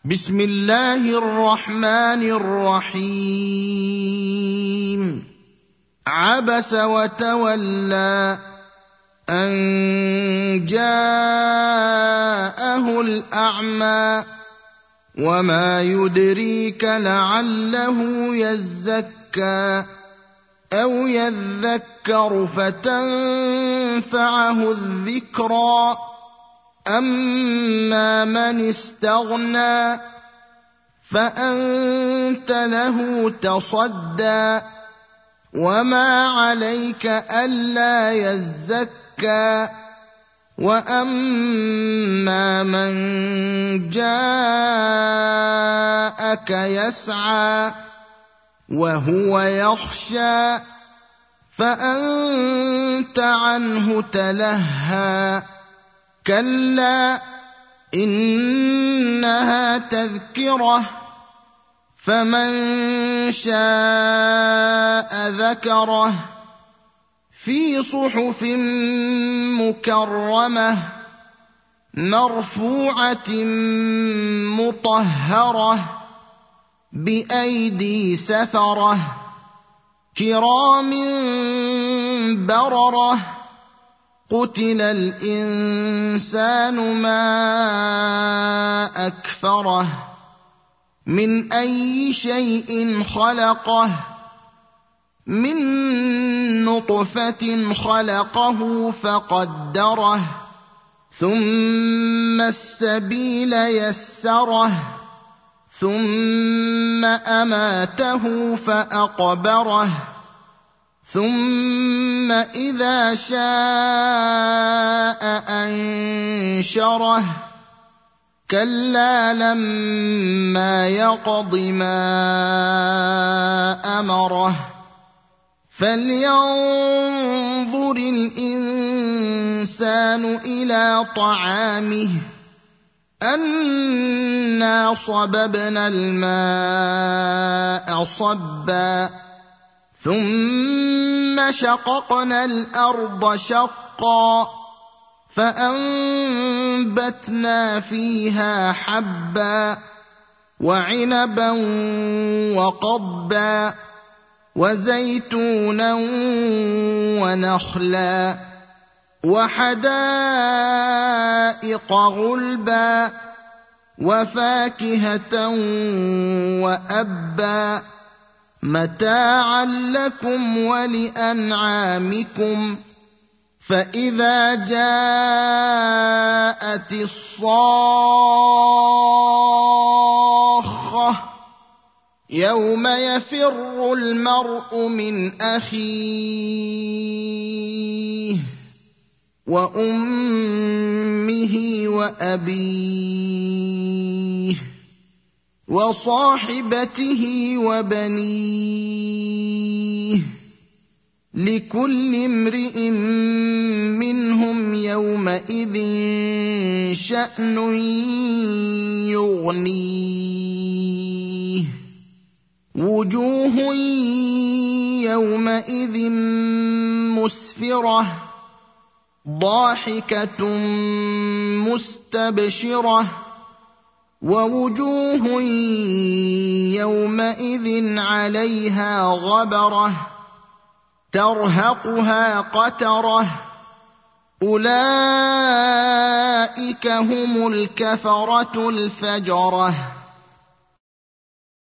بسم الله الرحمن الرحيم. عبس وتولى أن جاءه الأعمى وما يدريك لعله يزكى أو يذكر فتنفعه الذكرى أما من استغنى فأنت له تصدى وما عليك ألا يزكى وأما من جاءك يسعى وهو يخشى فأنت عنه تلهى كلا إنها تذكرة فمن شاء ذكره في صحف مكرمة مرفوعة مطهرة بأيدي سفرة كرام بررة قتل الإنسان ما أكفره من أي شيء خلقه من نطفة خلقه فقدره ثم السبيل يسره ثم أماته فأقبره ثم إذا شاء أنشره كلا لما يقض ما أمره فلينظر الإنسان إلى طعامه أنا صببنا الماء صبا ثم شققنا الأرض شقا فأنبتنا فيها حبا وعنبا وقضبا وزيتونا ونخلا وحدائق غلبا وفاكهة وأبا متاعا لكم ولأنعامكم فإذا جاءت الصاخة يوم يفر المرء من أخيه وأمه وأبيه وصاحبته وبنيه لكل امرئ منهم يومئذ شأن يغنيه وجوه يومئذ مسفرة ضاحكة مستبشرة ووجوه يومئذ عليها غبرة ترهقها قترة أولئك هم الكفرة الفجرة.